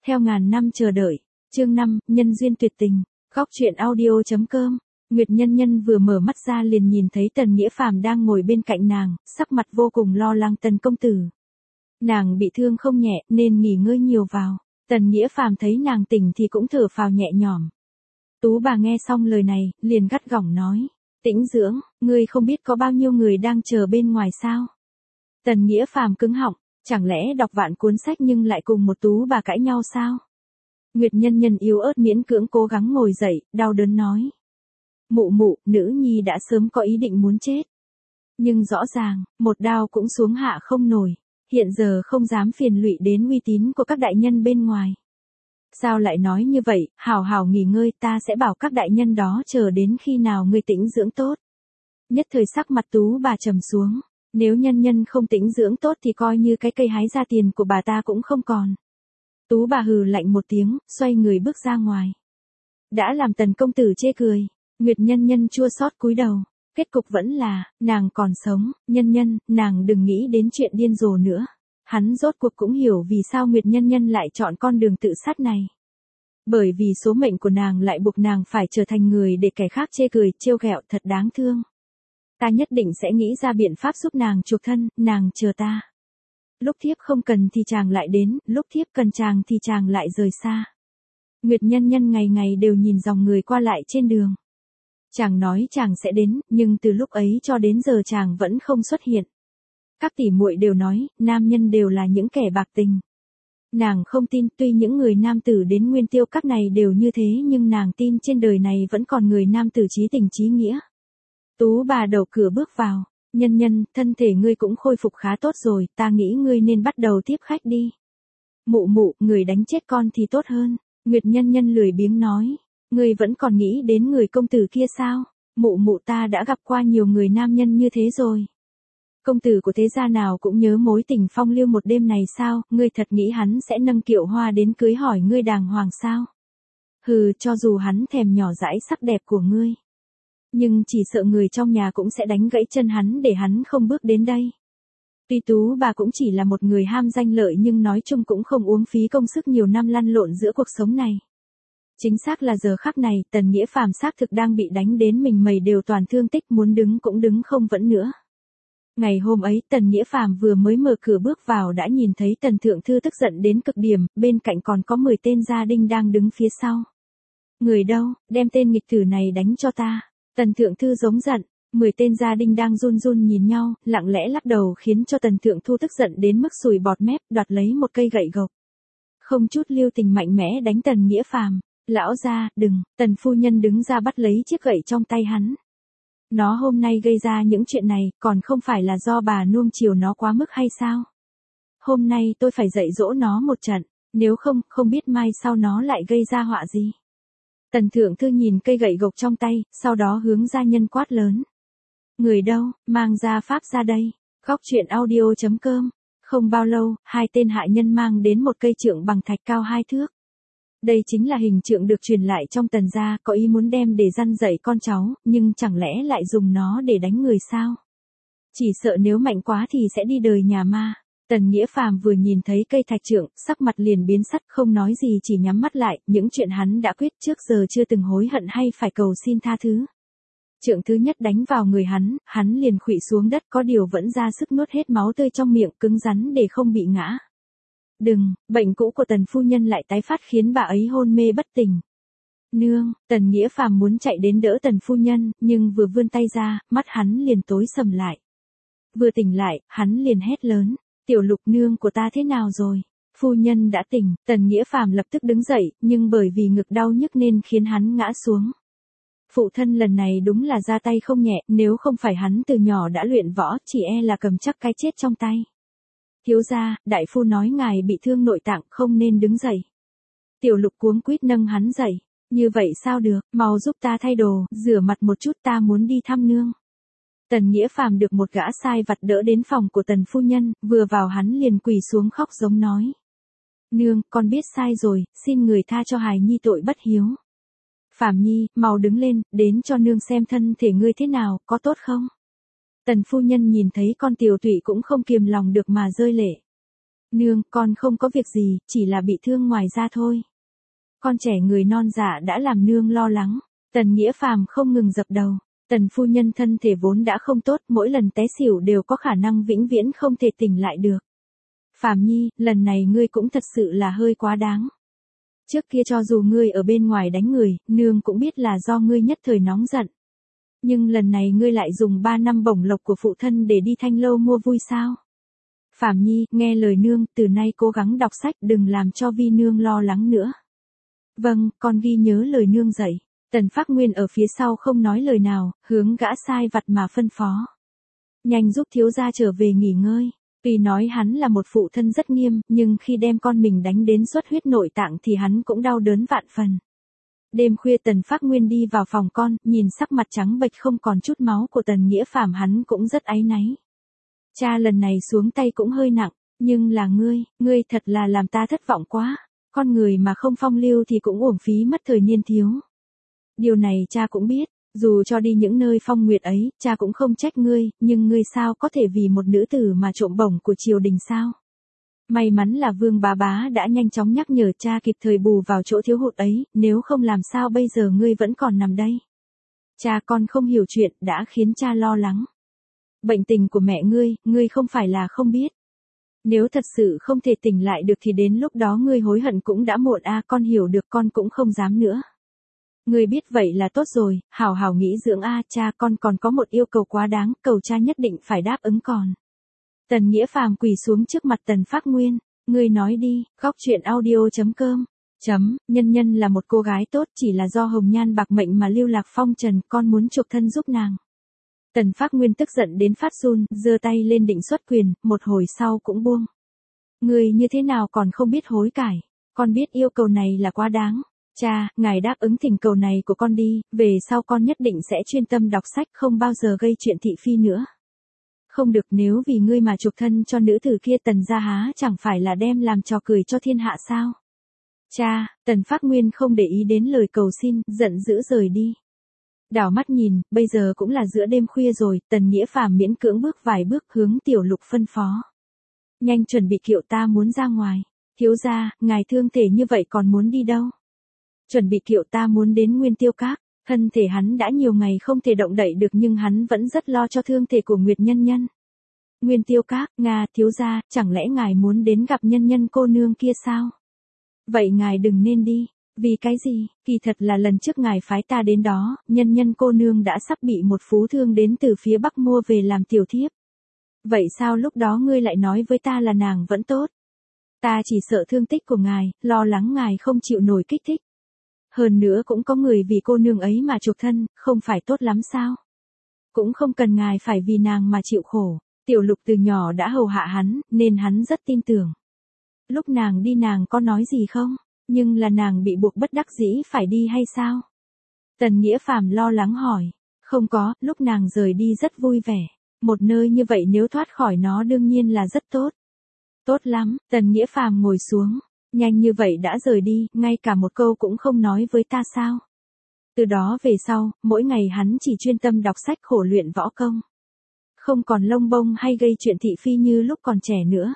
Theo ngàn năm chờ đợi. Chương 5, nhân duyên tuyệt tình. Góc truyện audio.com. Nguyệt Nhân Nhân vừa mở mắt ra liền nhìn thấy Tần Nghĩa Phàm đang ngồi bên cạnh nàng, sắc mặt vô cùng lo lắng. Tần công tử. Nàng bị thương không nhẹ nên nghỉ ngơi nhiều vào. Tần Nghĩa Phàm thấy nàng tỉnh thì cũng thở phào nhẹ nhõm. Tú bà nghe xong lời này, liền gắt gỏng nói. Tĩnh dưỡng, ngươi không biết có bao nhiêu người đang chờ bên ngoài sao? Tần Nghĩa Phàm cứng họng, chẳng lẽ đọc vạn cuốn sách nhưng lại cùng một Tú bà cãi nhau sao? Nguyệt Nhân Nhân yếu ớt miễn cưỡng cố gắng ngồi dậy, đau đớn nói. Mụ mụ, nữ nhi đã sớm có ý định muốn chết. Nhưng rõ ràng, một đao cũng xuống hạ không nổi, hiện giờ không dám phiền lụy đến uy tín của các đại nhân bên ngoài. Sao lại nói như vậy, hảo hảo nghỉ ngơi, ta sẽ bảo các đại nhân đó chờ đến khi nào ngươi tĩnh dưỡng tốt. Nhất thời sắc mặt Tú bà trầm xuống, nếu Nhân Nhân không tĩnh dưỡng tốt thì coi như cái cây hái ra tiền của bà ta cũng không còn. Tú bà hừ lạnh một tiếng, xoay người bước ra ngoài. Đã làm Tần công tử chê cười, Nguyệt Nhân Nhân chua xót cúi đầu, kết cục vẫn là, nàng còn sống. Nhân Nhân, nàng đừng nghĩ đến chuyện điên rồ nữa. Hắn rốt cuộc cũng hiểu vì sao Nguyệt Nhân Nhân lại chọn con đường tự sát này. Bởi vì số mệnh của nàng lại buộc nàng phải trở thành người để kẻ khác chê cười, trêu ghẹo, thật đáng thương. Ta nhất định sẽ nghĩ ra biện pháp giúp nàng chuộc thân, nàng chờ ta. Lúc thiếp không cần thì chàng lại đến, lúc thiếp cần chàng thì chàng lại rời xa. Nguyệt Nhân Nhân ngày ngày đều nhìn dòng người qua lại trên đường. Chàng nói chàng sẽ đến, nhưng từ lúc ấy cho đến giờ chàng vẫn không xuất hiện. Các tỷ muội đều nói, nam nhân đều là những kẻ bạc tình. Nàng không tin, tuy những người nam tử đến Nguyên Tiêu Các này đều như thế nhưng nàng tin trên đời này vẫn còn người nam tử chí tình chí nghĩa. Tú bà đầu cửa bước vào. Nhân Nhân, thân thể ngươi cũng khôi phục khá tốt rồi, ta nghĩ ngươi nên bắt đầu tiếp khách đi. Mụ mụ, người đánh chết con thì tốt hơn. Nguyệt Nhân Nhân lười biếng nói. Ngươi vẫn còn nghĩ đến người công tử kia sao? Mụ mụ, ta đã gặp qua nhiều người nam nhân như thế rồi. Công tử của thế gia nào cũng nhớ mối tình phong lưu một đêm này sao? Ngươi thật nghĩ hắn sẽ nâng kiệu hoa đến cưới hỏi ngươi đàng hoàng sao? Hừ, cho dù hắn thèm nhỏ dãi sắc đẹp của ngươi. Nhưng chỉ sợ người trong nhà cũng sẽ đánh gãy chân hắn để hắn không bước đến đây. Tuy Tú bà cũng chỉ là một người ham danh lợi nhưng nói chung cũng không uống phí công sức nhiều năm lăn lộn giữa cuộc sống này. Chính xác là giờ khắc này, Tần Nghĩa Phàm xác thực đang bị đánh đến mình mày đều toàn thương tích, muốn đứng cũng đứng không vững nữa. Ngày hôm ấy, Tần Nghĩa Phàm vừa mới mở cửa bước vào đã nhìn thấy Tần Thượng Thư tức giận đến cực điểm, bên cạnh còn có 10 tên gia đình đang đứng phía sau. Người đâu, đem tên nghịch tử này đánh cho ta. Tần Thượng Thư giống giận, 10 tên gia đình đang run run nhìn nhau, lặng lẽ lắc đầu khiến cho Tần Thượng Thư tức giận đến mức sùi bọt mép, đoạt lấy một cây gậy gộc. Không chút lưu tình mạnh mẽ đánh Tần Nghĩa Phàm. Lão gia, đừng. Tần phu nhân đứng ra bắt lấy chiếc gậy trong tay hắn. Nó hôm nay gây ra những chuyện này, còn không phải là do bà nuông chiều nó quá mức hay sao? Hôm nay tôi phải dạy dỗ nó một trận, nếu không, không biết mai sau nó lại gây ra họa gì. Tần Thượng Thư nhìn cây gậy gộc trong tay, sau đó hướng gia nhân quát lớn. Người đâu, mang gia pháp ra đây. Góc truyện audio.com. Không bao lâu, hai tên hạ nhân mang đến một cây trượng bằng thạch cao 2 thước. Đây chính là hình trượng được truyền lại trong Tần gia, có ý muốn đem để răn dạy con cháu, nhưng chẳng lẽ lại dùng nó để đánh người sao? Chỉ sợ nếu mạnh quá thì sẽ đi đời nhà ma. Tần Nghĩa Phàm vừa nhìn thấy cây thạch trượng, sắc mặt liền biến sắc, không nói gì chỉ nhắm mắt lại, những chuyện hắn đã quyết trước giờ chưa từng hối hận hay phải cầu xin tha thứ. Trượng thứ nhất đánh vào người hắn liền khuỵu xuống đất, có điều vẫn ra sức nuốt hết máu tươi trong miệng, cứng rắn để không bị ngã. Đừng, bệnh cũ của Tần phu nhân lại tái phát khiến bà ấy hôn mê bất tỉnh. Nương, Tần Nghĩa Phàm muốn chạy đến đỡ Tần phu nhân, nhưng vừa vươn tay ra, mắt hắn liền tối sầm lại. Vừa tỉnh lại, hắn liền hét lớn, Tiểu Lục nương của ta thế nào rồi? Phu nhân đã tỉnh. Tần Nghĩa Phàm lập tức đứng dậy, nhưng bởi vì ngực đau nhức nên khiến hắn ngã xuống. Phụ thân lần này đúng là ra tay không nhẹ, nếu không phải hắn từ nhỏ đã luyện võ, chỉ e là cầm chắc cái chết trong tay. Thiếu gia, đại phu nói ngài bị thương nội tạng, không nên đứng dậy. Tiểu Lục cuống quýt nâng hắn dậy. Như vậy sao được, mau giúp ta thay đồ, rửa mặt một chút, ta muốn đi thăm nương. Tần Nghĩa Phàm được một gã sai vặt đỡ đến phòng của Tần phu nhân, vừa vào hắn liền quỳ xuống khóc giống nói. Nương, con biết sai rồi, xin người tha cho hài nhi tội bất hiếu. Phàm nhi, mau đứng lên, đến cho nương xem thân thể ngươi thế nào, có tốt không? Tần phu nhân nhìn thấy con tiểu tụy cũng không kiềm lòng được mà rơi lệ. Nương, con không có việc gì, chỉ là bị thương ngoài da thôi. Con trẻ người non dạ đã làm nương lo lắng. Tần Nghĩa Phàm không ngừng dập đầu. Tần phu nhân thân thể vốn đã không tốt, mỗi lần té xỉu đều có khả năng vĩnh viễn không thể tỉnh lại được. Phàm Nhi, lần này ngươi cũng thật sự là hơi quá đáng. Trước kia cho dù ngươi ở bên ngoài đánh người, nương cũng biết là do ngươi nhất thời nóng giận. Nhưng lần này ngươi lại dùng 3 năm bổng lộc của phụ thân để đi Thanh Lâu mua vui sao? Phàm Nhi, nghe lời nương, từ nay cố gắng đọc sách, đừng làm cho Vi nương lo lắng nữa. Vâng, con ghi nhớ lời nương dạy. Tần Phác Nguyên ở phía sau không nói lời nào, hướng gã sai vặt mà phân phó. Nhanh giúp thiếu gia trở về nghỉ ngơi. Tuy nói hắn là một phụ thân rất nghiêm, nhưng khi đem con mình đánh đến xuất huyết nội tạng thì hắn cũng đau đớn vạn phần. Đêm khuya Tần Phác Nguyên đi vào phòng con, nhìn sắc mặt trắng bệch không còn chút máu của Tần Nghĩa Phàm, hắn cũng rất áy náy. Cha lần này xuống tay cũng hơi nặng, nhưng là ngươi thật là làm ta thất vọng quá. Con người mà không phong lưu thì cũng uổng phí mất thời niên thiếu. Điều này cha cũng biết, dù cho đi những nơi phong nguyệt ấy, cha cũng không trách ngươi, nhưng ngươi sao có thể vì một nữ tử mà trộm bổng của triều đình sao? May mắn là Vương bá bá đã nhanh chóng nhắc nhở cha kịp thời bù vào chỗ thiếu hụt ấy, nếu không làm sao bây giờ ngươi vẫn còn nằm đây. Cha con không hiểu chuyện đã khiến cha lo lắng. Bệnh tình của mẹ ngươi không phải là không biết. Nếu thật sự không thể tỉnh lại được thì đến lúc đó ngươi hối hận cũng đã muộn a, con hiểu được, con cũng không dám nữa. Ngươi biết vậy là tốt rồi, hảo hảo nghĩ dưỡng a, cha con còn có một yêu cầu quá đáng, cầu cha nhất định phải đáp ứng còn. Tần Nghĩa Phàm quỳ xuống trước mặt Tần Phác Nguyên, ngươi nói đi, goctruyện.audio.com. Nhân Nhân là một cô gái tốt, chỉ là do hồng nhan bạc mệnh mà lưu lạc phong trần, con muốn chuộc thân giúp nàng. Tần Phác Nguyên tức giận đến phát run, giơ tay lên định xuất quyền, một hồi sau cũng buông. Ngươi như thế nào còn không biết hối cải, con biết yêu cầu này là quá đáng. Cha, ngài đáp ứng thỉnh cầu này của con đi, về sau con nhất định sẽ chuyên tâm đọc sách, không bao giờ gây chuyện thị phi nữa. Không được, nếu vì ngươi mà chuộc thân cho nữ tử kia, Tần gia há chẳng phải là đem làm trò cười cho thiên hạ sao? Cha, Tần Phác Nguyên không để ý đến lời cầu xin, giận dữ rời đi. Đảo mắt nhìn, bây giờ cũng là giữa đêm khuya rồi, Tần Nghĩa Phàm miễn cưỡng bước vài bước hướng Tiểu Lục phân phó. Nhanh chuẩn bị kiệu, ta muốn ra ngoài. Thiếu gia, ngài thương thể như vậy còn muốn đi đâu? Chuẩn bị kiệu, ta muốn đến Nguyên Tiêu Các. Thân thể hắn đã nhiều ngày không thể động đậy được nhưng hắn vẫn rất lo cho thương thể của Nguyệt Nhân Nhân. Nguyên Tiêu Các, Nga, thiếu gia, chẳng lẽ ngài muốn đến gặp Nhân Nhân cô nương kia sao? Vậy ngài đừng nên đi. Vì cái gì? Kỳ thật là lần trước ngài phái ta đến đó, Nhân Nhân cô nương đã sắp bị một phú thương đến từ phía Bắc mua về làm tiểu thiếp. Vậy sao lúc đó ngươi lại nói với ta là nàng vẫn tốt? Ta chỉ sợ thương tích của ngài, lo lắng ngài không chịu nổi kích thích. Hơn nữa cũng có người vì cô nương ấy mà chuộc thân, không phải tốt lắm sao? Cũng không cần ngài phải vì nàng mà chịu khổ. Tiểu Lục từ nhỏ đã hầu hạ hắn, nên hắn rất tin tưởng. Lúc nàng đi nàng có nói gì không? Nhưng là nàng bị buộc bất đắc dĩ phải đi hay sao? Tần Nghĩa Phàm lo lắng hỏi. Không có, lúc nàng rời đi rất vui vẻ. Một nơi như vậy nếu thoát khỏi nó đương nhiên là rất tốt. Tốt lắm, Tần Nghĩa Phàm ngồi xuống. Nhanh như vậy đã rời đi, ngay cả một câu cũng không nói với ta sao? Từ đó về sau, mỗi ngày hắn chỉ chuyên tâm đọc sách, khổ luyện võ công. Không còn lông bông hay gây chuyện thị phi như lúc còn trẻ nữa.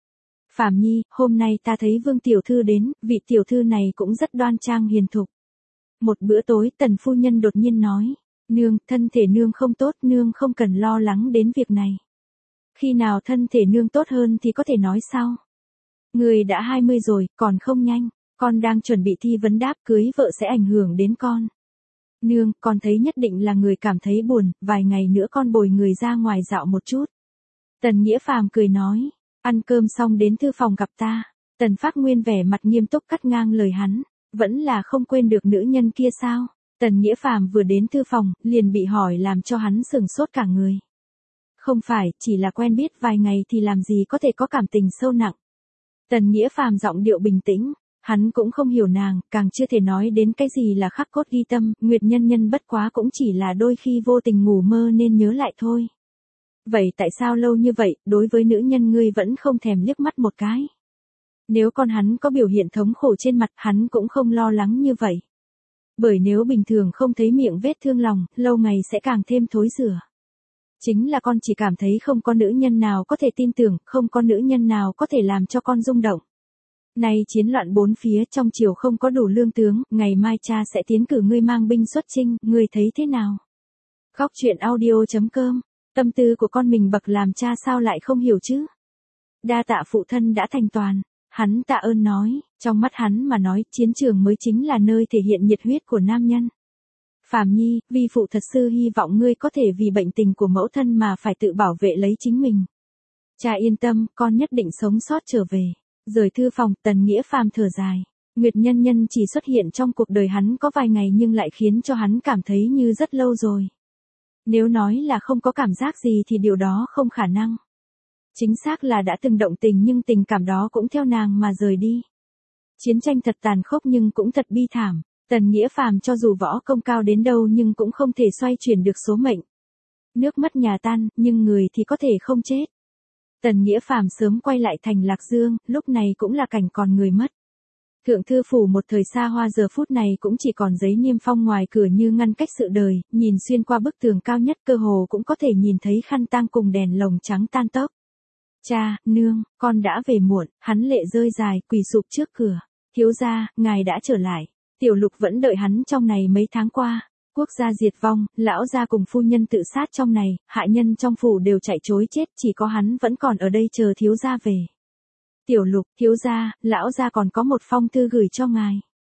Phàm Nhi, hôm nay ta thấy Vương tiểu thư đến, vị tiểu thư này cũng rất đoan trang hiền thục. Một bữa tối, Tần phu nhân đột nhiên nói, nương, thân thể nương không tốt, nương không cần lo lắng đến việc này. Khi nào thân thể nương tốt hơn thì có thể nói sau. Người đã 20 rồi, còn không nhanh, con đang chuẩn bị thi vấn đáp, cưới vợ sẽ ảnh hưởng đến con. Nương, con thấy nhất định là người cảm thấy buồn, vài ngày nữa con bồi người ra ngoài dạo một chút. Tần Nghĩa Phàm cười nói, ăn cơm xong đến thư phòng gặp ta. Tần Phác Nguyên vẻ mặt nghiêm túc cắt ngang lời hắn, vẫn là không quên được nữ nhân kia sao? Tần Nghĩa Phàm vừa đến thư phòng, liền bị hỏi làm cho hắn sửng sốt cả người. Không phải, chỉ là quen biết vài ngày thì làm gì có thể có cảm tình sâu nặng. Tần Nghĩa Phàm giọng điệu bình tĩnh, hắn cũng không hiểu nàng, càng chưa thể nói đến cái gì là khắc cốt ghi tâm, Nguyệt Nhân Nhân bất quá cũng chỉ là đôi khi vô tình ngủ mơ nên nhớ lại thôi. Vậy tại sao lâu như vậy, đối với nữ nhân ngươi vẫn không thèm liếc mắt một cái? Nếu con hắn có biểu hiện thống khổ trên mặt, hắn cũng không lo lắng như vậy. Bởi nếu bình thường không thấy miệng vết thương lòng, lâu ngày sẽ càng thêm thối rữa. Chính là con chỉ cảm thấy không có nữ nhân nào có thể tin tưởng, không có nữ nhân nào có thể làm cho con rung động. Nay chiến loạn bốn phía, trong triều không có đủ lương tướng, ngày mai cha sẽ tiến cử ngươi mang binh xuất chinh, ngươi thấy thế nào? Góc truyện audio.com, tâm tư của con mình bậc làm cha sao lại không hiểu chứ? Đa tạ phụ thân đã thành toàn, hắn tạ ơn nói, trong mắt hắn mà nói, chiến trường mới chính là nơi thể hiện nhiệt huyết của nam nhân. Phàm Nhi, vi phụ thật sự hy vọng ngươi có thể vì bệnh tình của mẫu thân mà phải tự bảo vệ lấy chính mình. Cha yên tâm, con nhất định sống sót trở về. Rời thư phòng, Tần Nghĩa Phàm thở dài. Nguyệt Nhân Nhân chỉ xuất hiện trong cuộc đời hắn có vài ngày nhưng lại khiến cho hắn cảm thấy như rất lâu rồi. Nếu nói là không có cảm giác gì thì điều đó không khả năng. Chính xác là đã từng động tình nhưng tình cảm đó cũng theo nàng mà rời đi. Chiến tranh thật tàn khốc nhưng cũng thật bi thảm. Tần Nghĩa Phàm cho dù võ công cao đến đâu nhưng cũng không thể xoay chuyển được số mệnh. Nước mất nhà tan, nhưng người thì có thể không chết. Tần Nghĩa Phàm sớm quay lại thành Lạc Dương, lúc này cũng là cảnh còn người mất. Thượng thư phủ một thời xa hoa giờ phút này cũng chỉ còn giấy niêm phong ngoài cửa như ngăn cách sự đời, nhìn xuyên qua bức tường cao nhất cơ hồ cũng có thể nhìn thấy khăn tang cùng đèn lồng trắng tan tốc. Cha, nương, con đã về muộn, hắn lệ rơi dài, quỳ sụp trước cửa. Thiếu gia, ngài đã trở lại. Tiểu Lục vẫn đợi hắn trong này mấy tháng qua. Quốc gia diệt vong, lão gia cùng phu nhân tự sát trong này, hạ nhân trong phủ đều chạy trối chết, chỉ có hắn vẫn còn ở đây chờ thiếu gia về. Tiểu Lục, thiếu gia, lão gia còn có một phong thư gửi cho ngài.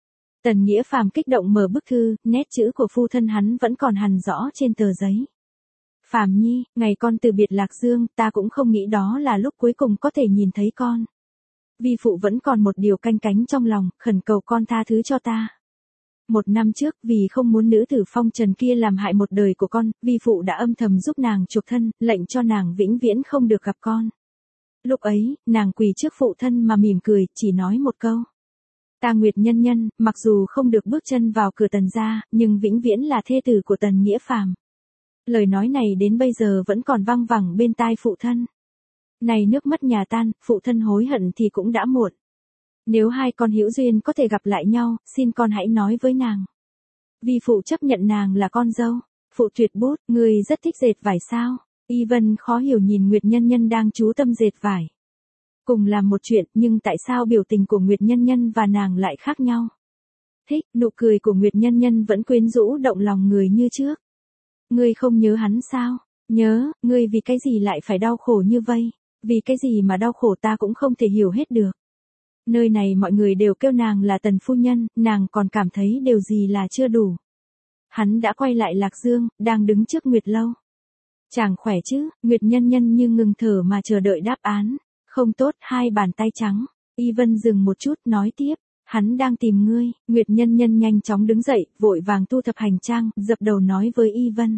Tần Nghĩa Phàm kích động mở bức thư, nét chữ của phu thân hắn vẫn còn hằn rõ trên tờ giấy. Phàm Nhi, ngày con từ biệt Lạc Dương, ta cũng không nghĩ đó là lúc cuối cùng có thể nhìn thấy con. Vi phụ vẫn còn một điều canh cánh trong lòng, khẩn cầu con tha thứ cho ta. 1 năm trước, vì không muốn nữ tử phong trần kia làm hại một đời của con, vi phụ đã âm thầm giúp nàng chuộc thân, lệnh cho nàng vĩnh viễn không được gặp con. Lúc ấy, nàng quỳ trước phụ thân mà mỉm cười, chỉ nói một câu. Ta Nguyệt Nhân Nhân, mặc dù không được bước chân vào cửa Tần gia, nhưng vĩnh viễn là thê tử của Tần Nghĩa Phàm. Lời nói này đến bây giờ vẫn còn vang vẳng bên tai phụ thân. Này nước mất nhà tan, phụ thân hối hận thì cũng đã muộn. Nếu hai con hữu duyên có thể gặp lại nhau, xin con hãy nói với nàng. Vi phụ chấp nhận nàng là con dâu. Phụ tuyệt bút, người rất thích dệt vải sao? Y Vân khó hiểu nhìn Nguyệt Nhân Nhân đang chú tâm dệt vải. Cùng làm một chuyện, nhưng tại sao biểu tình của Nguyệt Nhân Nhân và nàng lại khác nhau? Thích, nụ cười của Nguyệt Nhân Nhân vẫn quyến rũ động lòng người như trước. Ngươi không nhớ hắn sao? Nhớ, ngươi vì cái gì lại phải đau khổ như vây? Vì cái gì mà đau khổ ta cũng không thể hiểu hết được. Nơi này mọi người đều kêu nàng là Tần phu nhân, nàng còn cảm thấy điều gì là chưa đủ. Hắn đã quay lại Lạc Dương, đang đứng trước Nguyệt Lâu. Chàng khỏe chứ? Nguyệt Nhân Nhân như ngừng thở mà chờ đợi đáp án. Không tốt, hai bàn tay trắng. Y Vân dừng một chút, nói tiếp. Hắn đang tìm ngươi. Nguyệt Nhân Nhân nhanh chóng đứng dậy, vội vàng thu thập hành trang, dập đầu nói với Y Vân.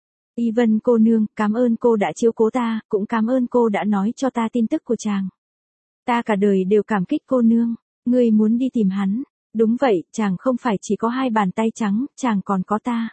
Y Vân cô nương, cảm ơn cô đã chiếu cố ta, cũng cảm ơn cô đã nói cho ta tin tức của chàng. Ta cả đời đều cảm kích cô nương. Ngươi muốn đi tìm hắn. Đúng vậy, chàng không phải chỉ có hai bàn tay trắng, chàng còn có ta.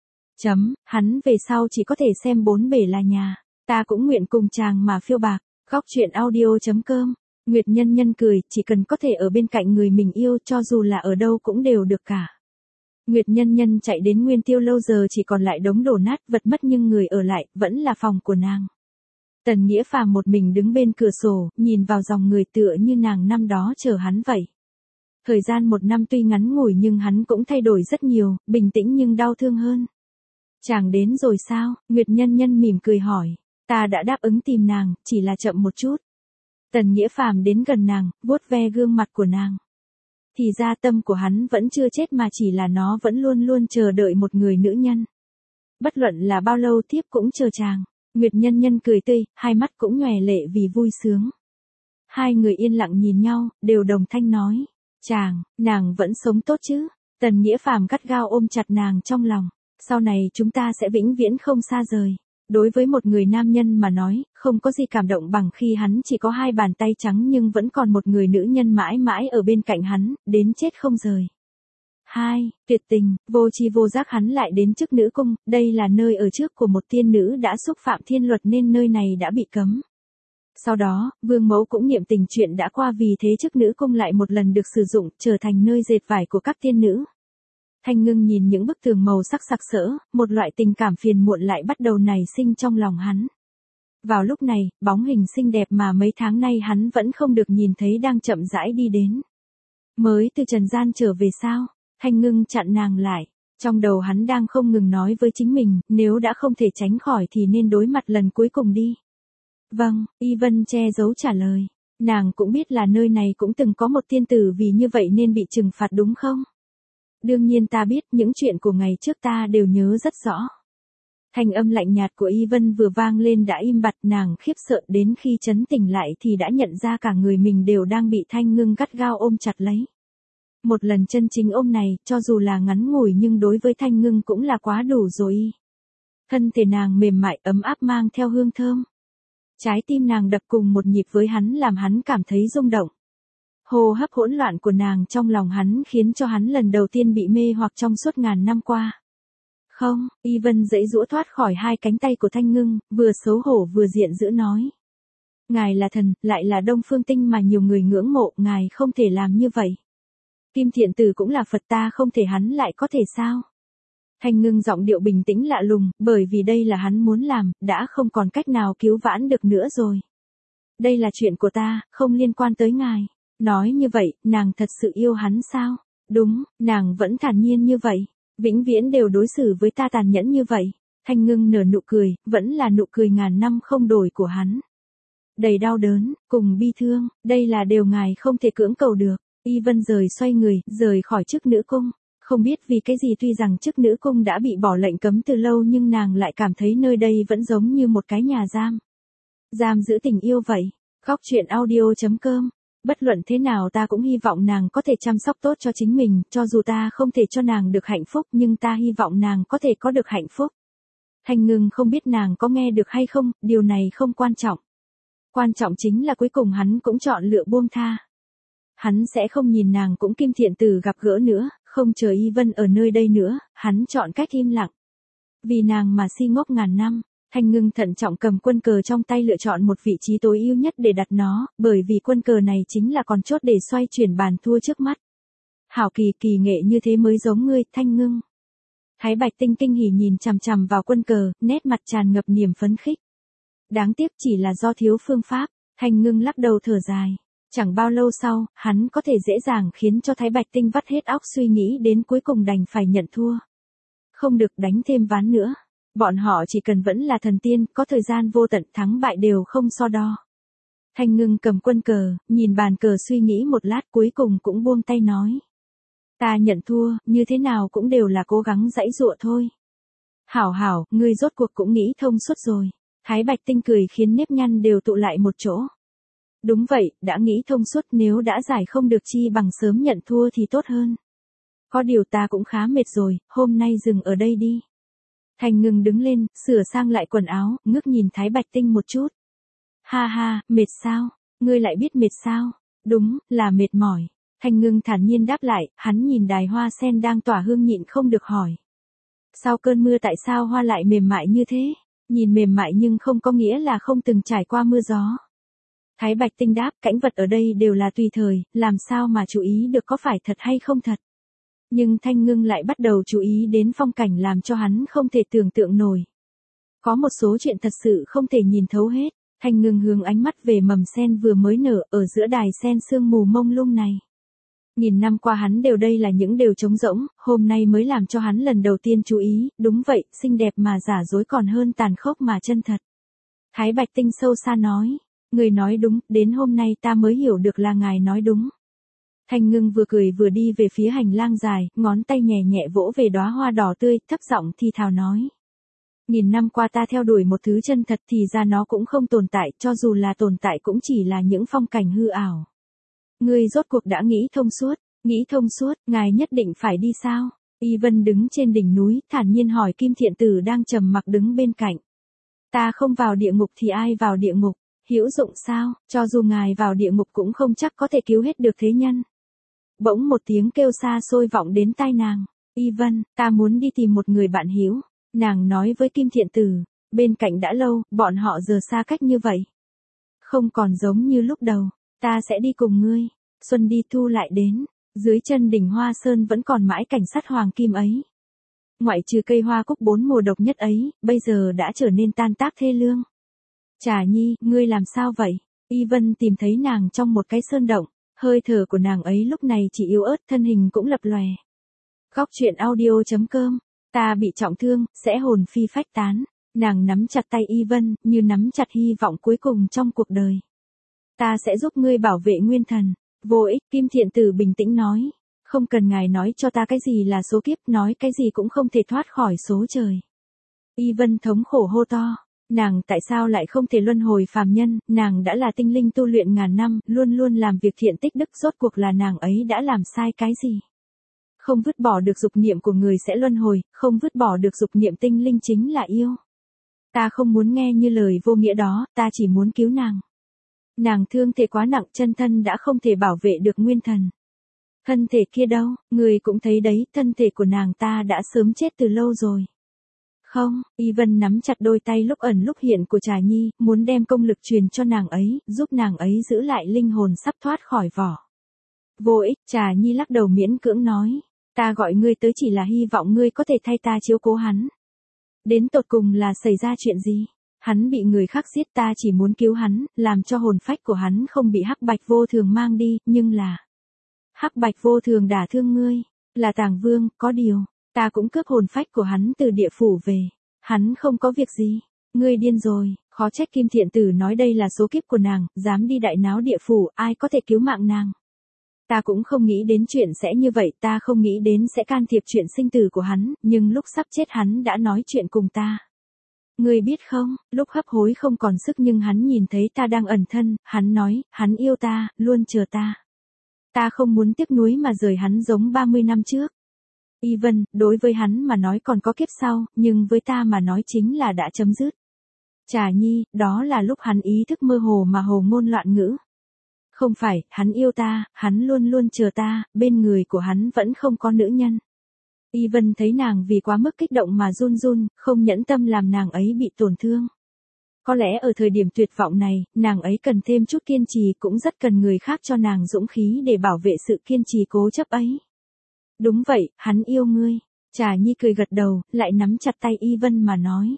Hắn về sau chỉ có thể xem bốn bể là nhà. Ta cũng nguyện cùng chàng mà phiêu bạc. Góc truyện audio.com. Nguyệt Nhân Nhân cười, chỉ cần có thể ở bên cạnh người mình yêu cho dù là ở đâu cũng đều được cả. Nguyệt Nhân Nhân chạy đến Nguyên Tiêu lâu giờ chỉ còn lại đống đổ nát vật mất nhưng người ở lại, vẫn là phòng của nàng. Tần Nghĩa Phàm một mình đứng bên cửa sổ, nhìn vào dòng người tựa như nàng năm đó chờ hắn vậy. Thời gian 1 năm tuy ngắn ngủi nhưng hắn cũng thay đổi rất nhiều, bình tĩnh nhưng đau thương hơn. Chàng đến rồi sao? Nguyệt Nhân Nhân mỉm cười hỏi. Ta đã đáp ứng tìm nàng, chỉ là chậm một chút. Tần Nghĩa Phàm đến gần nàng, vuốt ve gương mặt của nàng. Thì ra tâm của hắn vẫn chưa chết mà chỉ là nó vẫn luôn luôn chờ đợi một người nữ nhân. Bất luận là bao lâu thiếp cũng chờ chàng. Nguyệt Nhân Nhân cười tươi, hai mắt cũng nhòe lệ vì vui sướng. Hai người yên lặng nhìn nhau, đều đồng thanh nói. Chàng, nàng vẫn sống tốt chứ? Tần Nghĩa Phàm gắt gao ôm chặt nàng trong lòng. Sau này chúng ta sẽ vĩnh viễn không xa rời. Đối với một người nam nhân mà nói, không có gì cảm động bằng khi hắn chỉ có hai bàn tay trắng nhưng vẫn còn một người nữ nhân mãi mãi ở bên cạnh hắn, đến chết không rời. 2. Tuyệt tình, vô tri vô giác hắn lại đến trước nữ cung, đây là nơi ở trước của một tiên nữ đã xúc phạm thiên luật nên nơi này đã bị cấm. Sau đó, Vương Mẫu cũng niệm tình chuyện đã qua vì thế trước nữ cung lại một lần được sử dụng, trở thành nơi dệt vải của các tiên nữ. Thanh Ngưng nhìn những bức tường màu sắc sặc sỡ, một loại tình cảm phiền muộn lại bắt đầu nảy sinh trong lòng hắn. Vào lúc này, bóng hình xinh đẹp mà mấy tháng nay hắn vẫn không được nhìn thấy đang chậm rãi đi đến. Mới từ trần gian trở về sao? Thanh Ngưng chặn nàng lại. Trong đầu hắn đang không ngừng nói với chính mình, nếu đã không thể tránh khỏi thì nên đối mặt lần cuối cùng đi. Vâng, Y Vân che giấu trả lời. Nàng cũng biết là nơi này cũng từng có một tiên tử vì như vậy nên bị trừng phạt đúng không? Đương nhiên ta biết những chuyện của ngày trước ta đều nhớ rất rõ. Thanh âm lạnh nhạt của Y Vân vừa vang lên đã im bặt, nàng khiếp sợ đến khi chấn tỉnh lại thì đã nhận ra cả người mình đều đang bị Thanh Ngưng gắt gao ôm chặt lấy. Một lần chân chính ôm này, cho dù là ngắn ngủi nhưng đối với Thanh Ngưng cũng là quá đủ rồi. Thân thể nàng mềm mại ấm áp mang theo hương thơm. Trái tim nàng đập cùng một nhịp với hắn làm hắn cảm thấy rung động. Hô hấp hỗn loạn của nàng trong lòng hắn khiến cho hắn lần đầu tiên bị mê hoặc trong suốt ngàn năm qua. Không, Y Vân giãy giụa thoát khỏi hai cánh tay của Thanh Ngưng, vừa xấu hổ vừa giận dữ nói. Ngài là thần, lại là Đông Phương Tinh mà nhiều người ngưỡng mộ, ngài không thể làm như vậy. Kim Thiện Tử cũng là Phật, ta không thể, hắn lại có thể sao? Thanh Ngưng giọng điệu bình tĩnh lạ lùng, bởi vì đây là hắn muốn làm, đã không còn cách nào cứu vãn được nữa rồi. Đây là chuyện của ta, không liên quan tới ngài. Nói như vậy, nàng thật sự yêu hắn sao? Đúng, nàng vẫn thản nhiên như vậy. Vĩnh viễn đều đối xử với ta tàn nhẫn như vậy. Thanh Ngưng nở nụ cười, vẫn là nụ cười ngàn năm không đổi của hắn. Đầy đau đớn, cùng bi thương, đây là điều ngài không thể cưỡng cầu được. Y Vân xoay người, rời khỏi chức nữ cung. Không biết vì cái gì, tuy rằng chức nữ cung đã bị bỏ lệnh cấm từ lâu nhưng nàng lại cảm thấy nơi đây vẫn giống như một cái nhà giam. Giam giữ tình yêu vậy. Góc truyện audio.com. Bất luận thế nào ta cũng hy vọng nàng có thể chăm sóc tốt cho chính mình, cho dù ta không thể cho nàng được hạnh phúc nhưng ta hy vọng nàng có thể có được hạnh phúc. Thanh Ngưng không biết nàng có nghe được hay không, điều này không quan trọng. Quan trọng chính là cuối cùng hắn cũng chọn lựa buông tha. Hắn sẽ không nhìn nàng cũng Kim Thiện Tử gặp gỡ nữa, không chờ Y Vân ở nơi đây nữa, hắn chọn cách im lặng. Vì nàng mà si ngốc ngàn năm. Thanh Ngưng thận trọng cầm quân cờ trong tay, lựa chọn một vị trí tối ưu nhất để đặt nó, bởi vì quân cờ này chính là con chốt để xoay chuyển bàn thua trước mắt. Hảo kỳ nghệ như thế mới giống ngươi, Thanh Ngưng. Thái Bạch Tinh kinh hỉ nhìn chằm chằm vào quân cờ, nét mặt tràn ngập niềm phấn khích. Đáng tiếc chỉ là do thiếu phương pháp. Thanh Ngưng lắc đầu thở dài. Chẳng bao lâu sau, hắn có thể dễ dàng khiến cho Thái Bạch Tinh vắt hết óc suy nghĩ, đến cuối cùng đành phải nhận thua. Không được đánh thêm ván nữa. Bọn họ chỉ cần vẫn là thần tiên, có thời gian vô tận, thắng bại đều không so đo. Thanh Ngưng cầm quân cờ, nhìn bàn cờ suy nghĩ một lát, cuối cùng cũng buông tay nói. Ta nhận thua, như thế nào cũng đều là cố gắng giãy giụa thôi. Hảo, ngươi rốt cuộc cũng nghĩ thông suốt rồi. Thái Bạch Tinh cười khiến nếp nhăn đều tụ lại một chỗ. Đúng vậy, đã nghĩ thông suốt, nếu đã giải không được chi bằng sớm nhận thua thì tốt hơn. Có điều ta cũng khá mệt rồi, hôm nay dừng ở đây đi. Thanh Ngưng đứng lên, sửa sang lại quần áo, ngước nhìn Thái Bạch Tinh một chút. Ha, mệt sao? Ngươi lại biết mệt sao? Đúng, là mệt mỏi. Thanh Ngưng thản nhiên đáp lại, hắn nhìn đài hoa sen đang tỏa hương nhịn không được hỏi. Sau cơn mưa tại sao hoa lại mềm mại như thế? Nhìn mềm mại nhưng không có nghĩa là không từng trải qua mưa gió. Thái Bạch Tinh đáp, cảnh vật ở đây đều là tùy thời, làm sao mà chú ý được có phải thật hay không thật. Nhưng Thanh Ngưng lại bắt đầu chú ý đến phong cảnh làm cho hắn không thể tưởng tượng nổi. Có một số chuyện thật sự không thể nhìn thấu hết. Thanh Ngưng hướng ánh mắt về mầm sen vừa mới nở ở giữa đài sen sương mù mông lung này. Nghìn năm qua hắn đều đây là những điều trống rỗng, hôm nay mới làm cho hắn lần đầu tiên chú ý, đúng vậy, xinh đẹp mà giả dối còn hơn tàn khốc mà chân thật. Thái Bạch Tinh sâu xa nói, người nói đúng, đến hôm nay ta mới hiểu được là ngài nói đúng. Thanh Ngưng vừa cười vừa đi về phía hành lang dài, ngón tay nhẹ nhẹ vỗ về đóa hoa đỏ tươi, thấp giọng thì thào nói. Nghìn năm qua ta theo đuổi một thứ chân thật thì ra nó cũng không tồn tại, cho dù là tồn tại cũng chỉ là những phong cảnh hư ảo. Ngươi rốt cuộc đã nghĩ thông suốt, ngài nhất định phải đi sao? Y Vân đứng trên đỉnh núi, thản nhiên hỏi Kim Thiện Tử đang trầm mặc đứng bên cạnh. Ta không vào địa ngục thì ai vào địa ngục? Hữu dụng sao? Cho dù ngài vào địa ngục cũng không chắc có thể cứu hết được thế nhân. Bỗng một tiếng kêu xa xôi vọng đến tai nàng. Y Vân, ta muốn đi tìm một người bạn hữu. Nàng nói với Kim Thiện Tử, bên cạnh đã lâu, bọn họ giờ xa cách như vậy. Không còn giống như lúc đầu, ta sẽ đi cùng ngươi. Xuân đi thu lại đến. Dưới chân đỉnh Hoa Sơn vẫn còn mãi cảnh sắt hoàng kim ấy. Ngoại trừ cây hoa cúc 4 mùa độc nhất ấy, bây giờ đã trở nên tan tác thê lương. Trà Nhi, ngươi làm sao vậy? Y Vân tìm thấy nàng trong một cái sơn động, hơi thở của nàng ấy lúc này chỉ yếu ớt, thân hình cũng lập lòe. Góc truyện audio.com, ta bị trọng thương, sẽ hồn phi phách tán. Nàng nắm chặt tay Y Vân, như nắm chặt hy vọng cuối cùng trong cuộc đời. Ta sẽ giúp ngươi bảo vệ nguyên thần. Vô ích, Kim Thiện Tử bình tĩnh nói. Không cần ngài nói cho ta cái gì là số kiếp, nói cái gì cũng không thể thoát khỏi số trời. Y Vân thống khổ hô to. Nàng tại sao lại không thể luân hồi phàm nhân, nàng đã là tinh linh tu luyện ngàn năm, luôn luôn làm việc thiện tích đức, rốt cuộc là nàng ấy đã làm sai cái gì? Không vứt bỏ được dục niệm của người sẽ luân hồi, không vứt bỏ được dục niệm tinh linh chính là yêu. Ta không muốn nghe như lời vô nghĩa đó, ta chỉ muốn cứu nàng. Nàng thương thể quá nặng, chân thân đã không thể bảo vệ được nguyên thần. Thân thể kia đâu, người cũng thấy đấy, thân thể của nàng ta đã sớm chết từ lâu rồi. Không, Y Vân nắm chặt đôi tay lúc ẩn lúc hiện của Trà Nhi, muốn đem công lực truyền cho nàng ấy, giúp nàng ấy giữ lại linh hồn sắp thoát khỏi vỏ. Vô ích, Trà Nhi lắc đầu miễn cưỡng nói, ta gọi ngươi tới chỉ là hy vọng ngươi có thể thay ta chiếu cố hắn. Đến tột cùng là xảy ra chuyện gì? Hắn bị người khác giết, ta chỉ muốn cứu hắn, làm cho hồn phách của hắn không bị Hắc Bạch Vô Thường mang đi, nhưng là... Hắc Bạch Vô Thường đả thương ngươi, là Tàng Vương, có điều, ta cũng cướp hồn phách của hắn từ địa phủ về. Hắn không có việc gì. Ngươi điên rồi, khó trách Kim Thiện Tử nói đây là số kiếp của nàng, dám đi đại náo địa phủ, ai có thể cứu mạng nàng. Ta cũng không nghĩ đến chuyện sẽ như vậy, ta không nghĩ đến sẽ can thiệp chuyện sinh tử của hắn, nhưng lúc sắp chết hắn đã nói chuyện cùng ta. Ngươi biết không, lúc hấp hối không còn sức nhưng hắn nhìn thấy ta đang ẩn thân, hắn nói, hắn yêu ta, luôn chờ ta. Ta không muốn tiếc nuối mà rời hắn giống 30 năm trước. Y Vân, đối với hắn mà nói còn có kiếp sau, nhưng với ta mà nói chính là đã chấm dứt. Trà Nhi, đó là lúc hắn ý thức mơ hồ mà hồ ngôn loạn ngữ. Không phải, hắn yêu ta, hắn luôn luôn chờ ta, bên người của hắn vẫn không có nữ nhân. Y Vân thấy nàng vì quá mức kích động mà run run, không nhẫn tâm làm nàng ấy bị tổn thương. Có lẽ ở thời điểm tuyệt vọng này, nàng ấy cần thêm chút kiên trì, cũng rất cần người khác cho nàng dũng khí để bảo vệ sự kiên trì cố chấp ấy. Đúng vậy, hắn yêu ngươi. Trà Nhi cười gật đầu, lại nắm chặt tay Y Vân mà nói.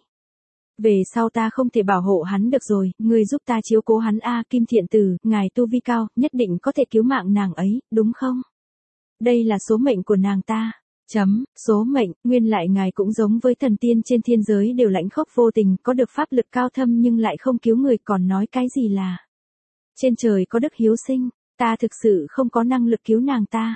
Về sau ta không thể bảo hộ hắn được rồi, ngươi giúp ta chiếu cố hắn a. Kim Thiện Tử, ngài tu vi cao, nhất định có thể cứu mạng nàng ấy, đúng không? Đây là số mệnh của nàng ta. Số mệnh, nguyên lại ngài cũng giống với thần tiên trên thiên giới đều lãnh khốc vô tình, có được pháp lực cao thâm nhưng lại không cứu người, còn nói cái gì là trên trời có đức hiếu sinh, ta thực sự không có năng lực cứu nàng ta.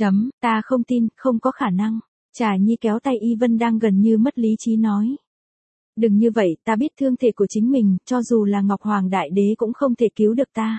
Ta không tin, không có khả năng. Trà Nhi kéo tay Y Vân đang gần như mất lý trí nói. Đừng như vậy, ta biết thương thể của chính mình, cho dù là Ngọc Hoàng Đại Đế cũng không thể cứu được ta.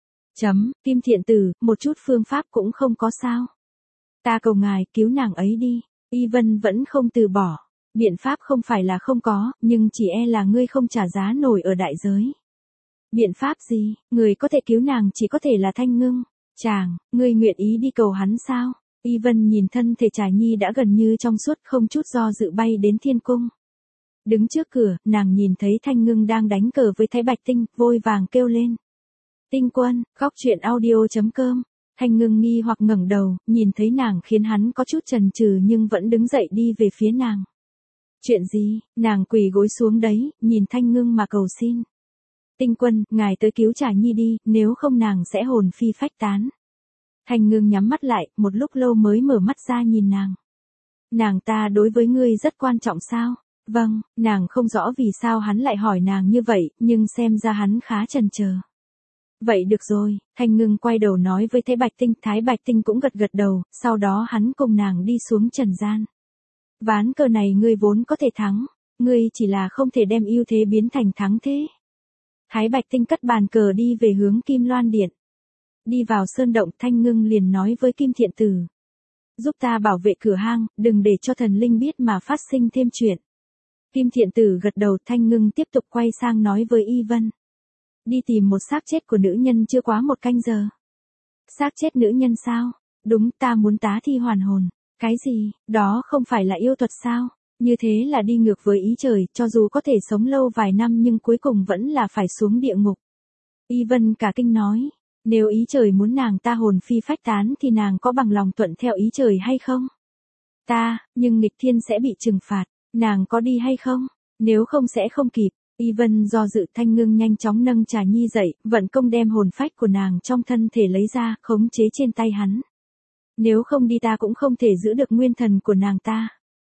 Kim Thiện Tử, một chút phương pháp cũng không có sao. Ta cầu ngài, cứu nàng ấy đi. Y Vân vẫn không từ bỏ. Biện pháp không phải là không có, nhưng chỉ e là ngươi không trả giá nổi ở đại giới. Biện pháp gì, người có thể cứu nàng chỉ có thể là Thanh Ngưng. Chàng, ngươi nguyện ý đi cầu hắn sao? Y Vân nhìn thân thể Trà Nhi đã gần như trong suốt, không chút do dự bay đến thiên cung. Đứng trước cửa, nàng nhìn thấy Thanh Ngưng đang đánh cờ với Thái Bạch Tinh, vội vàng kêu lên. Tinh Quân, góc truyện audio.com. Thanh Ngưng nghi hoặc ngẩng đầu, nhìn thấy nàng khiến hắn có chút chần chừ nhưng vẫn đứng dậy đi về phía nàng. Chuyện gì? Nàng quỳ gối xuống đấy, nhìn Thanh Ngưng mà cầu xin. Tinh Quân, ngài tới cứu Trà Nhi đi, nếu không nàng sẽ hồn phi phách tán. Thanh Ngưng nhắm mắt lại, một lúc lâu mới mở mắt ra nhìn nàng. Nàng ta đối với ngươi rất quan trọng sao? Vâng, nàng không rõ vì sao hắn lại hỏi nàng như vậy, nhưng xem ra hắn khá chần chờ. Vậy được rồi, Thanh Ngưng quay đầu nói với Thái Bạch Tinh cũng gật gật đầu, sau đó hắn cùng nàng đi xuống trần gian. Ván cờ này ngươi vốn có thể thắng, ngươi chỉ là không thể đem ưu thế biến thành thắng thế. Thái Bạch Tinh cất bàn cờ đi về hướng Kim Loan Điện. Đi vào sơn động, Thanh Ngưng liền nói với Kim Thiện Tử. Giúp ta bảo vệ cửa hang, đừng để cho thần linh biết mà phát sinh thêm chuyện. Kim Thiện Tử gật đầu. Thanh Ngưng tiếp tục quay sang nói với Y Vân. Đi tìm một xác chết của nữ nhân chưa quá 1 canh giờ. Xác chết nữ nhân sao? Đúng, ta muốn tá thi hoàn hồn. Cái gì, đó không phải là yêu thuật sao? Như thế là đi ngược với ý trời, cho dù có thể sống lâu vài năm nhưng cuối cùng vẫn là phải xuống địa ngục. Y Vân cả kinh nói. Nếu ý trời muốn nàng ta hồn phi phách tán thì nàng có bằng lòng thuận theo ý trời hay không? Nhưng nghịch thiên sẽ bị trừng phạt, nàng có đi hay không? Nếu không sẽ không kịp. Y Vân do dự. Thanh Ngưng nhanh chóng nâng Trà Nhi dậy, vận công đem hồn phách của nàng trong thân thể lấy ra, khống chế trên tay hắn. Nếu không đi ta cũng không thể giữ được nguyên thần của nàng ta.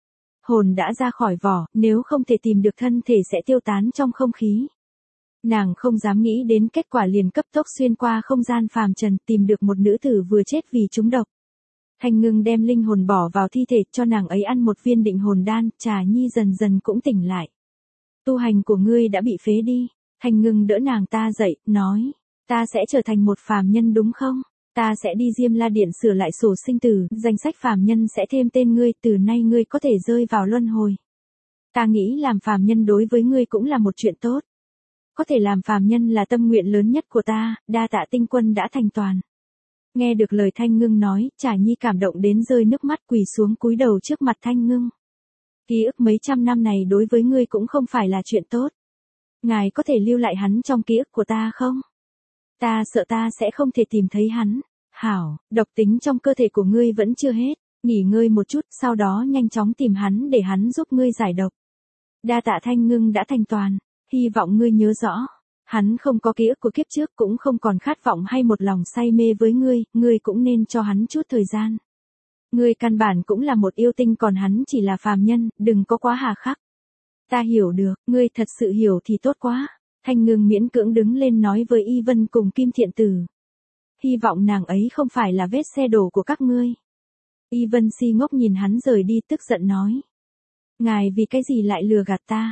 Hồn đã ra khỏi vỏ, nếu không thể tìm được thân thể sẽ tiêu tán trong không khí. Nàng không dám nghĩ đến kết quả, liền cấp tốc xuyên qua không gian phàm trần, tìm được một nữ tử vừa chết vì trúng độc. Thanh Ngưng đem linh hồn bỏ vào thi thể, cho nàng ấy ăn một viên định hồn đan, Trà Nhi dần dần cũng tỉnh lại. Tu hành của ngươi đã bị phế đi. Thanh Ngưng đỡ nàng ta dậy, nói, ta sẽ trở thành một phàm nhân đúng không? Ta sẽ đi Diêm La Điện sửa lại sổ sinh tử, danh sách phàm nhân sẽ thêm tên ngươi, từ nay ngươi có thể rơi vào luân hồi. Ta nghĩ làm phàm nhân đối với ngươi cũng là một chuyện tốt. Có thể làm phàm nhân là tâm nguyện lớn nhất của ta, đa tạ tinh quân đã thành toàn. Nghe được lời Thanh Ngưng nói, Trà Nhi cảm động đến rơi nước mắt, quỳ xuống cúi đầu trước mặt Thanh Ngưng. Ký ức mấy trăm năm này đối với ngươi cũng không phải là chuyện tốt. Ngài có thể lưu lại hắn trong ký ức của ta không? Ta sợ ta sẽ không thể tìm thấy hắn. Hảo, độc tính trong cơ thể của ngươi vẫn chưa hết. Nghỉ ngơi một chút, sau đó nhanh chóng tìm hắn để hắn giúp ngươi giải độc. Đa tạ Thanh Ngưng đã thành toàn. Hy vọng ngươi nhớ rõ. Hắn không có ký ức của kiếp trước, cũng không còn khát vọng hay một lòng say mê với ngươi cũng nên cho hắn chút thời gian. Ngươi căn bản cũng là một yêu tinh, còn hắn chỉ là phàm nhân, đừng có quá hà khắc. Ta hiểu được, ngươi thật sự hiểu thì tốt quá. Thanh Ngưng miễn cưỡng đứng lên nói với Y Vân cùng Kim Thiện Tử. Hy vọng nàng ấy không phải là vết xe đổ của các ngươi. Y Vân si ngốc nhìn hắn rời đi, tức giận nói. Ngài vì cái gì lại lừa gạt ta?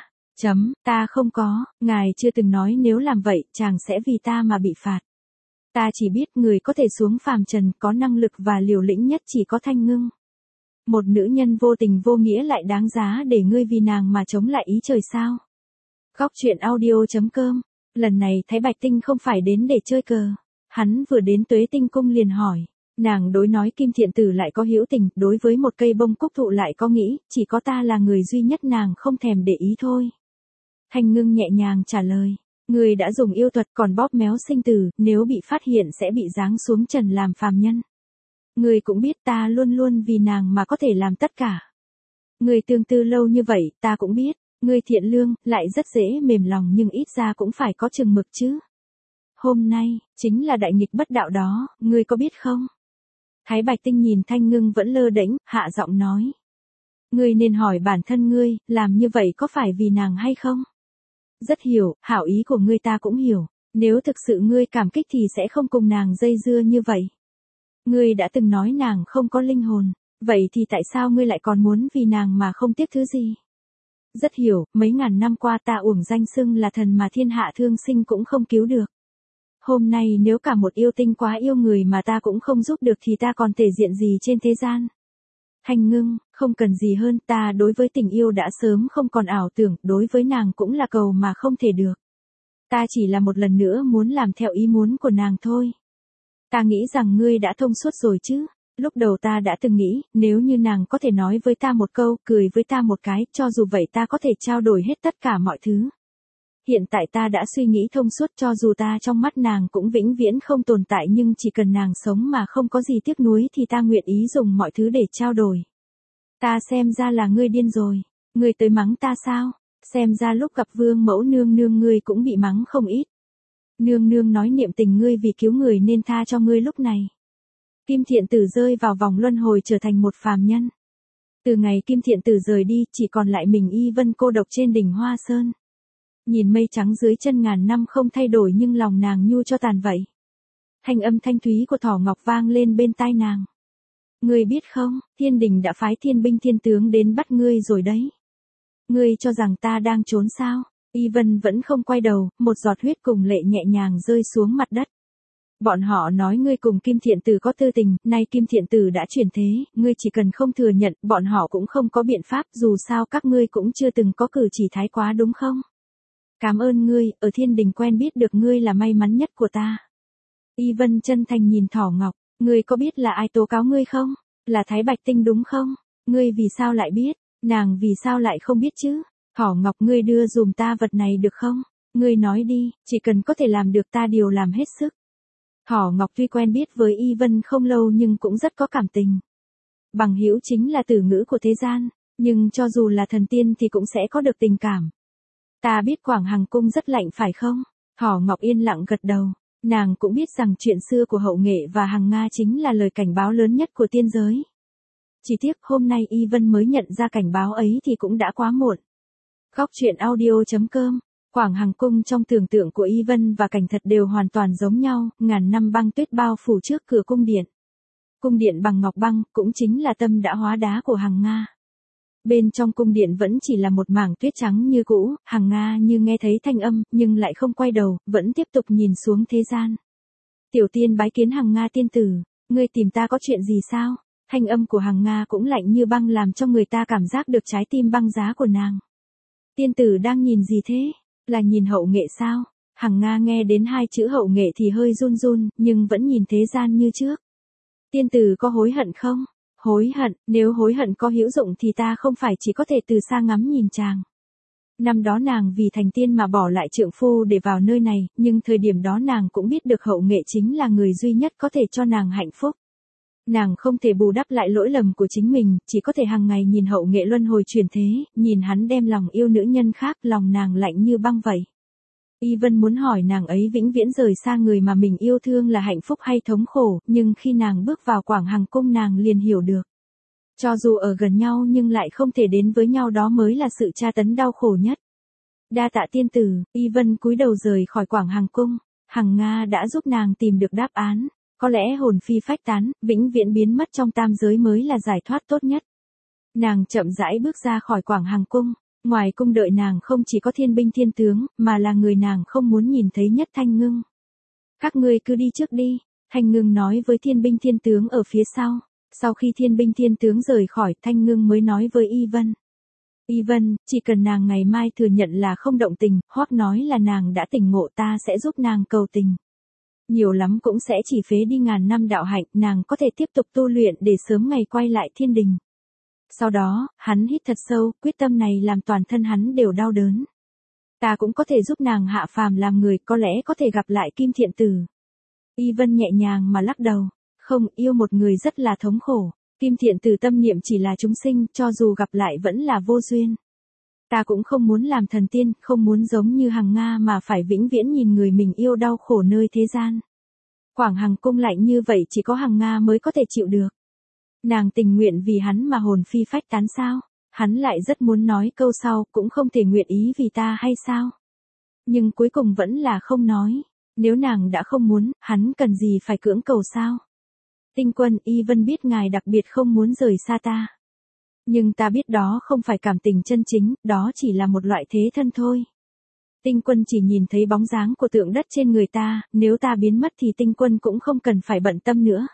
Ta không có, ngài chưa từng nói nếu làm vậy, chàng sẽ vì ta mà bị phạt. Ta chỉ biết người có thể xuống phàm trần, có năng lực và liều lĩnh nhất chỉ có Thanh Ngưng. Một nữ nhân vô tình vô nghĩa lại đáng giá để ngươi vì nàng mà chống lại ý trời sao? Góc truyện audio.com. Lần này Thái Bạch Tinh không phải đến để chơi cờ. Hắn vừa đến Tuế Tinh Cung liền hỏi. Nàng đối nói Kim Thiện Tử lại có hữu tình, đối với một cây bông cúc thụ lại có nghĩ, chỉ có ta là người duy nhất nàng không thèm để ý thôi. Thanh Ngưng nhẹ nhàng trả lời. Người đã dùng yêu thuật còn bóp méo sinh tử, nếu bị phát hiện sẽ bị giáng xuống trần làm phàm nhân. Người cũng biết ta luôn luôn vì nàng mà có thể làm tất cả. Người tương tư lâu như vậy, ta cũng biết. Người thiện lương, lại rất dễ mềm lòng nhưng ít ra cũng phải có chừng mực chứ. Hôm nay, chính là đại nghịch bất đạo đó, ngươi có biết không? Thái Bạch Tinh nhìn Thanh Ngưng vẫn lơ đễnh, hạ giọng nói. Ngươi nên hỏi bản thân ngươi, làm như vậy có phải vì nàng hay không? Rất hiểu, hảo ý của ngươi ta cũng hiểu. Nếu thực sự ngươi cảm kích thì sẽ không cùng nàng dây dưa như vậy. Ngươi đã từng nói nàng không có linh hồn. Vậy thì tại sao ngươi lại còn muốn vì nàng mà không tiếc thứ gì? Rất hiểu, mấy ngàn năm qua ta uổng danh xưng là thần mà thiên hạ thương sinh cũng không cứu được. Hôm nay nếu cả một yêu tinh quá yêu người mà ta cũng không giúp được thì ta còn thể diện gì trên thế gian? Thanh Ngưng, không cần gì hơn, ta đối với tình yêu đã sớm không còn ảo tưởng, đối với nàng cũng là cầu mà không thể được. Ta chỉ là một lần nữa muốn làm theo ý muốn của nàng thôi. Ta nghĩ rằng ngươi đã thông suốt rồi chứ. Lúc đầu ta đã từng nghĩ, nếu như nàng có thể nói với ta một câu, cười với ta một cái, cho dù vậy ta có thể trao đổi hết tất cả mọi thứ. Hiện tại ta đã suy nghĩ thông suốt, cho dù ta trong mắt nàng cũng vĩnh viễn không tồn tại, nhưng chỉ cần nàng sống mà không có gì tiếc nuối thì ta nguyện ý dùng mọi thứ để trao đổi. Ta xem ra là ngươi điên rồi. Ngươi tới mắng ta sao? Xem ra lúc gặp Vương Mẫu nương nương ngươi cũng bị mắng không ít. Nương nương nói niệm tình ngươi vì cứu người nên tha cho ngươi lúc này. Kim Thiện Tử rơi vào vòng luân hồi trở thành một phàm nhân. Từ ngày Kim Thiện Tử rời đi, chỉ còn lại mình Y Vân cô độc trên đỉnh Hoa Sơn. Nhìn mây trắng dưới chân ngàn năm không thay đổi nhưng lòng nàng nhu cho tàn vậy. Thanh âm thanh thúy của Thỏ Ngọc vang lên bên tai nàng. Ngươi biết không, thiên đình đã phái thiên binh thiên tướng đến bắt ngươi rồi đấy. Ngươi cho rằng ta đang trốn sao? Y Vân vẫn không quay đầu, một giọt huyết cùng lệ nhẹ nhàng rơi xuống mặt đất. Bọn họ nói ngươi cùng Kim Thiện Tử có tư tình, nay Kim Thiện Tử đã chuyển thế, ngươi chỉ cần không thừa nhận, bọn họ cũng không có biện pháp, dù sao các ngươi cũng chưa từng có cử chỉ thái quá đúng không? Cảm ơn ngươi, ở thiên đình quen biết được ngươi là may mắn nhất của ta. Y Vân chân thành nhìn Thỏ Ngọc, ngươi có biết là ai tố cáo ngươi không? Là Thái Bạch Tinh đúng không? Ngươi vì sao lại biết? Nàng vì sao lại không biết chứ? Thỏ Ngọc, ngươi đưa dùm ta vật này được không? Ngươi nói đi, chỉ cần có thể làm được ta điều làm hết sức. Thỏ Ngọc tuy quen biết với Y Vân không lâu nhưng cũng rất có cảm tình. Bằng hữu chính là từ ngữ của thế gian, nhưng cho dù là thần tiên thì cũng sẽ có được tình cảm. Ta biết Quảng Hằng Cung rất lạnh phải không? Thỏ Ngọc yên lặng gật đầu. Nàng cũng biết rằng chuyện xưa của Hậu Nghệ và Hằng Nga chính là lời cảnh báo lớn nhất của tiên giới. Chỉ tiếc hôm nay Y Vân mới nhận ra cảnh báo ấy thì cũng đã quá muộn. Góc truyện audio.com. Quảng Hằng Cung trong tưởng tượng của Y Vân và cảnh thật đều hoàn toàn giống nhau, ngàn năm băng tuyết bao phủ trước cửa cung điện. Cung điện bằng ngọc băng, cũng chính là tâm đã hóa đá của Hằng Nga. Bên trong cung điện vẫn chỉ là một mảng tuyết trắng như cũ, Hằng Nga như nghe thấy thanh âm, nhưng lại không quay đầu, vẫn tiếp tục nhìn xuống thế gian. Tiểu tiên bái kiến Hằng Nga tiên tử, ngươi tìm ta có chuyện gì sao? Thanh âm của Hằng Nga cũng lạnh như băng làm cho người ta cảm giác được trái tim băng giá của nàng. Tiên tử đang nhìn gì thế? Là nhìn Hậu Nghệ sao? Hằng Nga nghe đến hai chữ Hậu Nghệ thì hơi run run, nhưng vẫn nhìn thế gian như trước. Tiên tử có hối hận không? Hối hận, nếu hối hận có hữu dụng thì ta không phải chỉ có thể từ xa ngắm nhìn chàng. Năm đó nàng vì thành tiên mà bỏ lại trượng phu để vào nơi này, nhưng thời điểm đó nàng cũng biết được Hậu Nghệ chính là người duy nhất có thể cho nàng hạnh phúc. Nàng không thể bù đắp lại lỗi lầm của chính mình, chỉ có thể hàng ngày nhìn Hậu Nghệ luân hồi chuyển thế, nhìn hắn đem lòng yêu nữ nhân khác, lòng nàng lạnh như băng vậy. Y Vân muốn hỏi nàng ấy vĩnh viễn rời xa người mà mình yêu thương là hạnh phúc hay thống khổ, nhưng khi nàng bước vào Quảng Hằng Cung nàng liền hiểu được. Cho dù ở gần nhau nhưng lại không thể đến với nhau, đó mới là sự tra tấn đau khổ nhất. Đa tạ tiên tử. Y Vân cúi đầu rời khỏi Quảng Hằng Cung. Hằng Nga đã giúp nàng tìm được đáp án. Có lẽ hồn phi phách tán, vĩnh viễn biến mất trong tam giới mới là giải thoát tốt nhất. Nàng chậm rãi bước ra khỏi Quảng Hằng Cung. Ngoài cung đợi nàng không chỉ có thiên binh thiên tướng, mà là người nàng không muốn nhìn thấy nhất Thanh Ngưng. Các ngươi cứ đi trước đi, Thanh Ngưng nói với thiên binh thiên tướng ở phía sau. Sau khi thiên binh thiên tướng rời khỏi, Thanh Ngưng mới nói với Y Vân. Y Vân, chỉ cần nàng ngày mai thừa nhận là không động tình, hoặc nói là nàng đã tỉnh ngộ, ta sẽ giúp nàng cầu tình. Nhiều lắm cũng sẽ chỉ phế đi ngàn năm đạo hạnh, nàng có thể tiếp tục tu luyện để sớm ngày quay lại thiên đình. Sau đó, hắn hít thật sâu, quyết tâm này làm toàn thân hắn đều đau đớn. Ta cũng có thể giúp nàng hạ phàm làm người, có lẽ có thể gặp lại Kim Thiện Tử. Y Vân nhẹ nhàng mà lắc đầu. Không, yêu một người rất là thống khổ. Kim Thiện Tử tâm niệm chỉ là chúng sinh, cho dù gặp lại vẫn là vô duyên. Ta cũng không muốn làm thần tiên, không muốn giống như Hằng Nga mà phải vĩnh viễn nhìn người mình yêu đau khổ nơi thế gian. Quảng Hằng Cung lạnh như vậy chỉ có Hằng Nga mới có thể chịu được. Nàng tình nguyện vì hắn mà hồn phi phách tán sao? Hắn lại rất muốn nói câu sau, cũng không thể nguyện ý vì ta hay sao? Nhưng cuối cùng vẫn là không nói. Nếu nàng đã không muốn, hắn cần gì phải cưỡng cầu sao? Tinh Quân, Y Vân biết ngài đặc biệt không muốn rời xa ta. Nhưng ta biết đó không phải cảm tình chân chính, đó chỉ là một loại thế thân thôi. Tinh Quân chỉ nhìn thấy bóng dáng của tượng đất trên người ta, nếu ta biến mất thì Tinh Quân cũng không cần phải bận tâm nữa.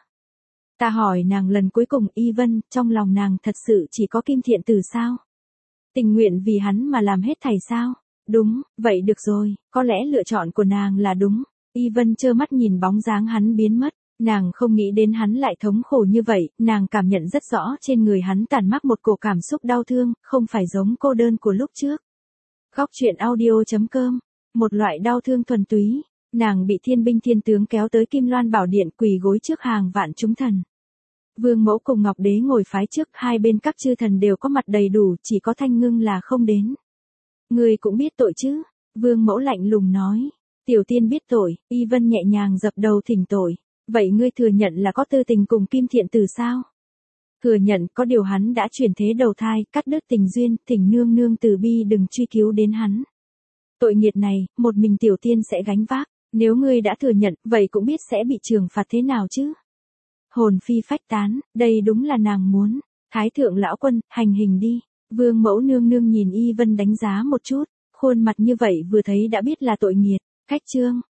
Ta hỏi nàng lần cuối cùng, Y Vân, trong lòng nàng thật sự chỉ có Kim Thiện Tử sao? Tình nguyện vì hắn mà làm hết thảy sao? Đúng, vậy được rồi, có lẽ lựa chọn của nàng là đúng. Y Vân trơ mắt nhìn bóng dáng hắn biến mất. Nàng không nghĩ đến hắn lại thống khổ như vậy, nàng cảm nhận rất rõ trên người hắn tàn mắc một cổ cảm xúc đau thương, không phải giống cô đơn của lúc trước. Góc truyện audio.com. Một loại đau thương thuần túy. Nàng bị thiên binh thiên tướng kéo tới Kim Loan Bảo Điện, quỳ gối trước hàng vạn chúng thần. Vương Mẫu cùng Ngọc Đế ngồi phái trước, hai bên các chư thần đều có mặt đầy đủ, chỉ có Thanh Ngưng là không đến. Ngươi cũng biết tội chứ? Vương Mẫu lạnh lùng nói. Tiểu tiên biết tội. Y Vân nhẹ nhàng dập đầu thỉnh tội. Vậy ngươi thừa nhận là có tư tình cùng Kim Thiện Tử sao? Thừa nhận, có điều hắn đã chuyển thế đầu thai, cắt đứt tình duyên, thỉnh nương nương từ bi đừng truy cứu đến hắn. Tội nghiệt này, một mình tiểu tiên sẽ gánh vác. Nếu ngươi đã thừa nhận, vậy cũng biết sẽ bị trừng phạt thế nào chứ? Hồn phi phách tán, đây đúng là nàng muốn. Thái thượng lão quân, hành hình đi. Vương Mẫu nương nương nhìn Y Vân đánh giá một chút, khuôn mặt như vậy vừa thấy đã biết là tội nghiệt. Cách chương.